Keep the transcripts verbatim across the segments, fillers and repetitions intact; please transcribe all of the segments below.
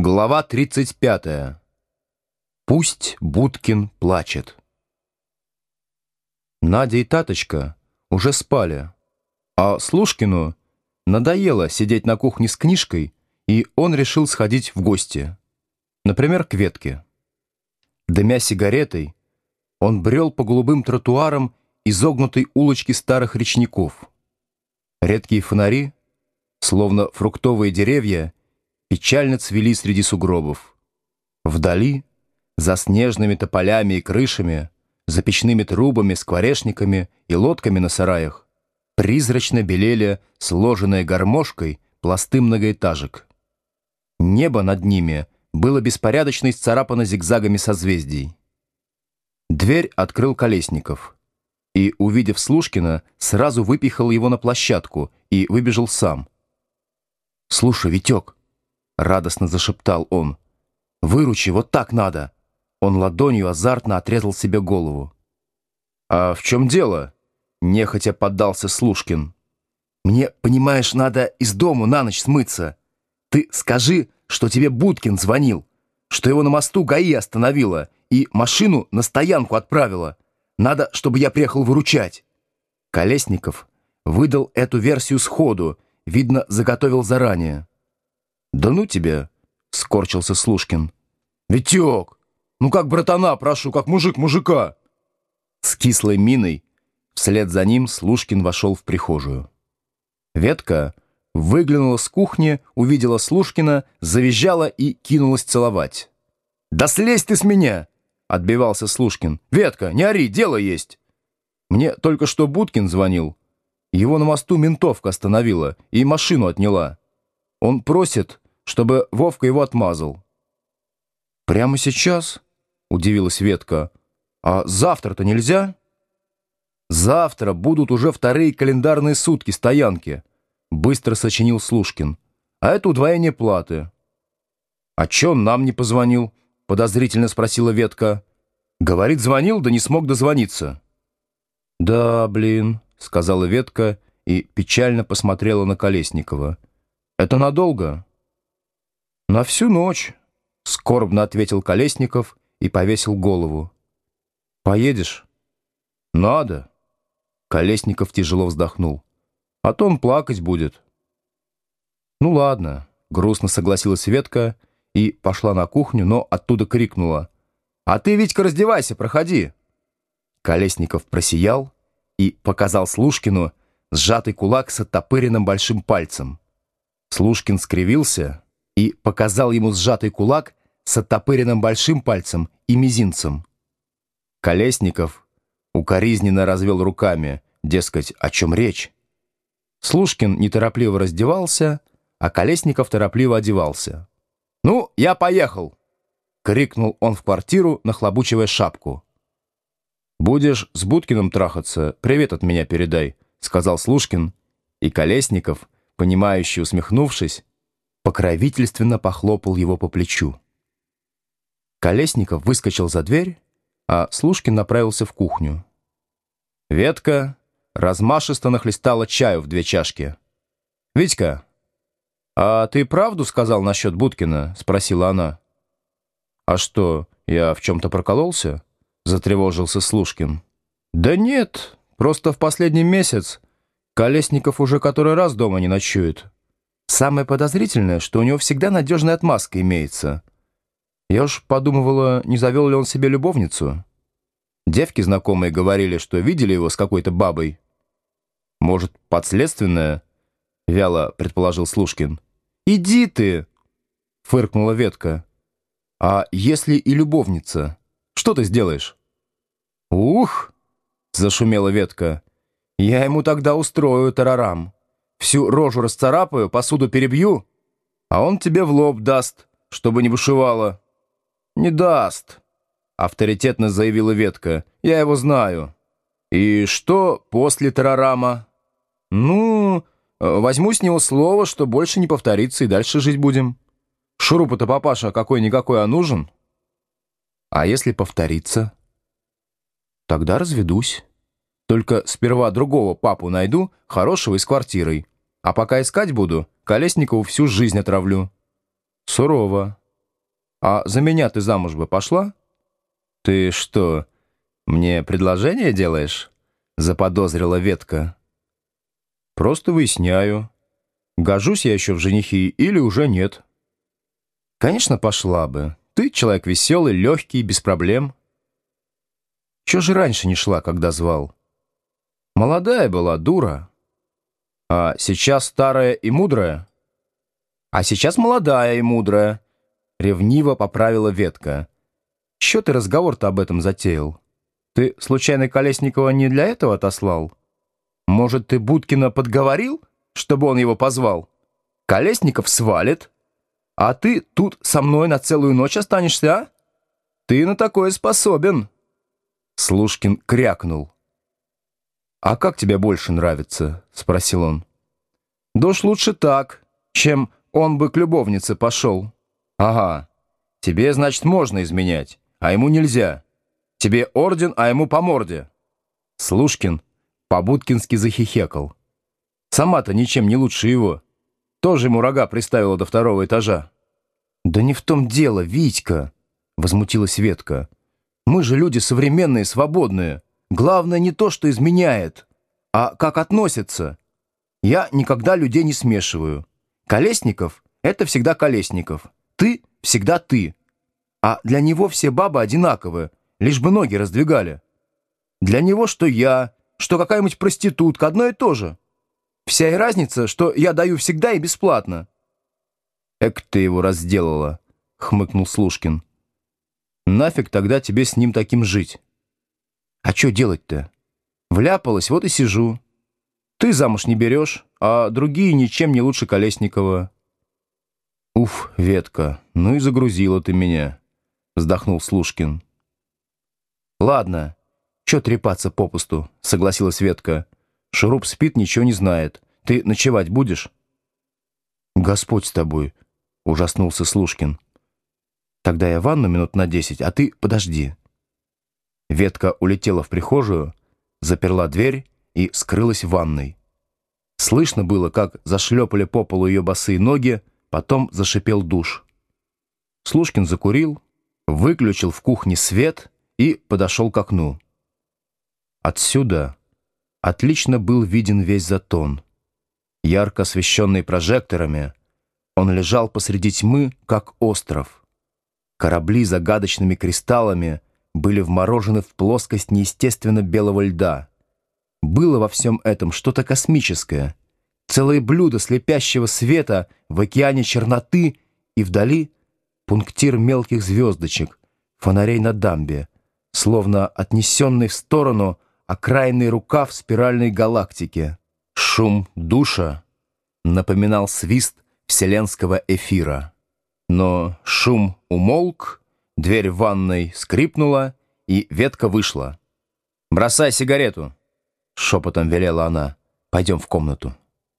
Глава тридцать пятая. Пусть Будкин плачет. Надя и Таточка уже спали, а Слушкину надоело сидеть на кухне с книжкой, и он решил сходить в гости, например, к Ветке. Дымя сигаретой, он брел по голубым тротуарам изогнутой улочки старых речников. Редкие фонари, словно фруктовые деревья, печально цвели среди сугробов. Вдали, за снежными тополями и крышами, за печными трубами, скворечниками и лодками на сараях, призрачно белели сложенные гармошкой пласты многоэтажек. Небо над ними было беспорядочно исцарапано зигзагами созвездий. Дверь открыл Колесников и, увидев Слушкина, сразу выпихал его на площадку и выбежал сам. «Слушай, Витек», — радостно зашептал он, — «выручи, вот так надо». Он ладонью азартно отрезал себе голову. «А в чем дело?» — нехотя поддался Слушкин. «Мне, понимаешь, надо из дому на ночь смыться. Ты скажи, что тебе Будкин звонил, что его на мосту ГАИ остановила и машину на стоянку отправила. Надо, чтобы я приехал выручать». Колесников выдал эту версию сходу, видно, заготовил заранее. «Да ну тебе!» — скорчился Слушкин. «Витек, ну как братана, прошу, как мужик мужика!» С кислой миной вслед за ним Слушкин вошел в прихожую. Ветка выглянула с кухни, увидела Слушкина, завизжала и кинулась целовать. «Да слезь ты с меня!» — отбивался Слушкин. «Ветка, не ори, дело есть!» «Мне только что Будкин звонил. Его на мосту ментовка остановила и машину отняла. Он просит, чтобы Вовка его отмазал». «Прямо сейчас?» — удивилась Ветка. «А завтра-то нельзя?» «Завтра будут уже вторые календарные сутки стоянки», — быстро сочинил Слушкин. «А это удвоение платы». «А чё он нам не позвонил?» — подозрительно спросила Ветка. «Говорит, звонил, да не смог дозвониться». «Да, блин», — сказала Ветка и печально посмотрела на Колесникова. «Это надолго?» «На всю ночь», — скорбно ответил Колесников и повесил голову. «Поедешь?» «Надо». Колесников тяжело вздохнул. «А то он плакать будет». «Ну ладно», — грустно согласилась Ветка и пошла на кухню, но оттуда крикнула. «А ты, Витька, раздевайся, проходи». Колесников просиял и показал Слушкину сжатый кулак с оттопыренным большим пальцем. Слушкин скривился и показал ему сжатый кулак с оттопыренным большим пальцем и мизинцем. Колесников укоризненно развел руками, дескать, о чем речь. Слушкин неторопливо раздевался, а Колесников торопливо одевался. «Ну, я поехал!» — крикнул он в квартиру, нахлобучивая шапку. «Будешь с Будкиным трахаться, привет от меня передай», — сказал Слушкин, и Колесников, понимающе усмехнувшись, покровительственно похлопал его по плечу. Колесников выскочил за дверь, а Слушкин направился в кухню. Ветка размашисто нахлестала чаю в две чашки. «Витька, а ты правду сказал насчет Будкина?» — спросила она. «А что, я в чем-то прокололся?» — затревожился Слушкин. «Да нет, просто в последний месяц Колесников уже который раз дома не ночует. Самое подозрительное, что у него всегда надежная отмазка имеется. Я уж подумывала, не завел ли он себе любовницу. Девки знакомые говорили, что видели его с какой-то бабой. Может, подследственная?» — вяло предположил Слушкин. «Иди ты!» — фыркнула Ветка. «А если и любовница? Что ты сделаешь?» «Ух!» — зашумела Ветка. «Я ему тогда устрою тарарам. Всю рожу расцарапаю, посуду перебью, а он тебе в лоб даст, чтобы не бушевало». «Не даст», — авторитетно заявила Ветка. «Я его знаю». «И что после тарарама?» «Ну, возьму с него слово, что больше не повторится и дальше жить будем. Шурупа-то, папаша, какой-никакой, а нужен». «А если повторится?» «Тогда разведусь. Только сперва другого папу найду, хорошего и с квартирой. А пока искать буду, Колесникову всю жизнь отравлю». «Сурово». А за меня ты замуж бы пошла? Ты что, мне предложение делаешь? Заподозрила Ветка. Просто выясняю, гожусь я еще в женихи или уже нет. Конечно, пошла бы. Ты человек веселый, легкий, без проблем. Чего же раньше не шла, когда звал? Молодая была, дура. А сейчас старая и мудрая? А сейчас молодая и мудрая. Ревниво поправила Ветка. Чё ты разговор-то об этом затеял? Ты, случайно, Колесникова не для этого отослал? Может, ты Будкина подговорил, чтобы он его позвал? Колесников свалит, а ты тут со мной на целую ночь останешься, а? Ты на такое способен. Слушкин крякнул. «А как тебе больше нравится?» — спросил он. «Да уж лучше так, чем он бы к любовнице пошел». «Ага, тебе, значит, можно изменять, а ему нельзя. Тебе орден, а ему по морде». Слушкин по-будкински захихекал. «Сама-то ничем не лучше его. Тоже ему рога приставила до второго этажа». «Да не в том дело, Витька», — возмутилась Ветка. «Мы же люди современные, свободные. Главное не то, что изменяет, а как относятся. Я никогда людей не смешиваю. Колесников — это всегда Колесников. Ты — всегда ты. А для него все бабы одинаковые, лишь бы ноги раздвигали. Для него что я, что какая-нибудь проститутка, одно и то же. Вся и разница, что я даю всегда и бесплатно». «Эк ты его разделала», — хмыкнул Слушкин. «Нафиг тогда тебе с ним таким жить?» «А что делать-то? Вляпалась, вот и сижу. Ты замуж не берешь, а другие ничем не лучше Колесникова». «Уф, Ветка, ну и загрузила ты меня», — вздохнул Слушкин. «Ладно, чё трепаться попусту», — согласилась Ветка. «Шуруп спит, ничего не знает. Ты ночевать будешь?» «Господь с тобой», — ужаснулся Слушкин. «Тогда я ванну минут на десять, а ты подожди». Ветка улетела в прихожую, заперла дверь и скрылась в ванной. Слышно было, как зашлепали по полу ее босые ноги, потом зашипел душ. Слушкин закурил, выключил в кухне свет и подошел к окну. Отсюда отлично был виден весь Затон. Ярко освещенный прожекторами, он лежал посреди тьмы, как остров. Корабли с загадочными кристаллами были вморожены в плоскость неестественно белого льда. Было во всем этом что-то космическое, целое блюдо слепящего света в океане черноты, и вдали пунктир мелких звездочек, фонарей на дамбе, словно отнесенный в сторону окраинный рукав спиральной галактики. Шум душа напоминал свист вселенского эфира. Но шум умолк, дверь в ванной скрипнула, и Ветка вышла. «Бросай сигарету!» — шепотом велела она. «Пойдем в комнату».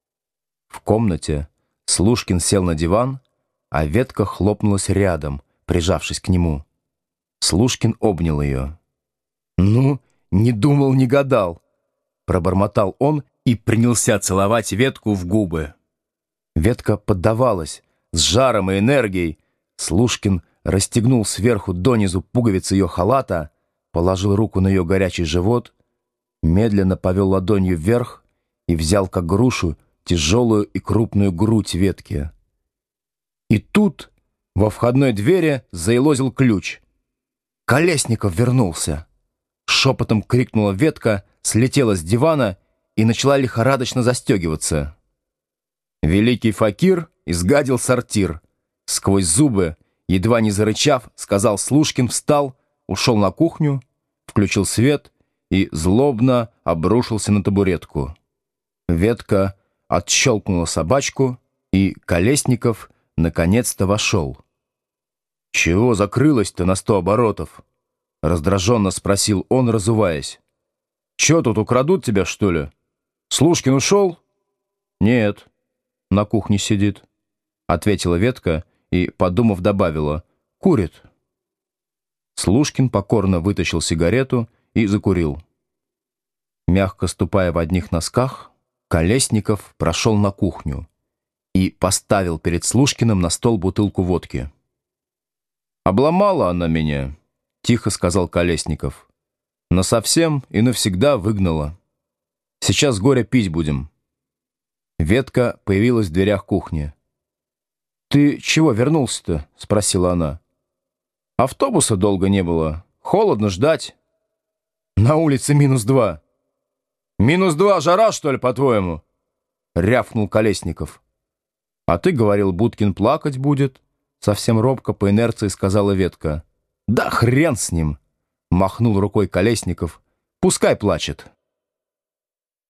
В комнате Слушкин сел на диван, а Ветка хлопнулась рядом, прижавшись к нему. Слушкин обнял ее. «Ну, не думал, не гадал!» — пробормотал он и принялся целовать Ветку в губы. Ветка поддавалась с жаром и энергией. Слушкин расстегнул сверху донизу пуговицы ее халата, положил руку на ее горячий живот, медленно повел ладонью вверх и взял как грушу тяжелую и крупную грудь Ветки. И тут во входной двери заелозил ключ. «Колесников вернулся!» Шепотом крикнула Ветка, слетела с дивана и начала лихорадочно застегиваться. Великий факир изгадил сортир. Сквозь зубы, едва не зарычав, сказал Слушкин, встал, ушел на кухню, включил свет и злобно обрушился на табуретку. Ветка отщелкнула собачку, и Колесников наконец-то вошел. «Чего закрылась-то на сто оборотов?» — раздраженно спросил он, разуваясь. «Че тут, украдут тебя, что ли? Слушкин ушел?» «Нет, на кухне сидит», — ответила Ветка и, подумав, добавила: «Курит». Слушкин покорно вытащил сигарету и закурил. Мягко ступая в одних носках, Колесников прошел на кухню и поставил перед Слушкиным на стол бутылку водки. «Обломала она меня», — тихо сказал Колесников. «Насовсем и навсегда выгнала. Сейчас горя пить будем». Ветка появилась в дверях кухни. «Ты чего вернулся-то?» — спросила она. «Автобуса долго не было. Холодно ждать. На улице минус два». «Минус два жара, что ли, по-твоему?» — рявкнул Колесников. «А ты говорил, Будкин плакать будет», — совсем робко по инерции сказала Ветка. «Да хрен с ним!» — махнул рукой Колесников. «Пускай плачет».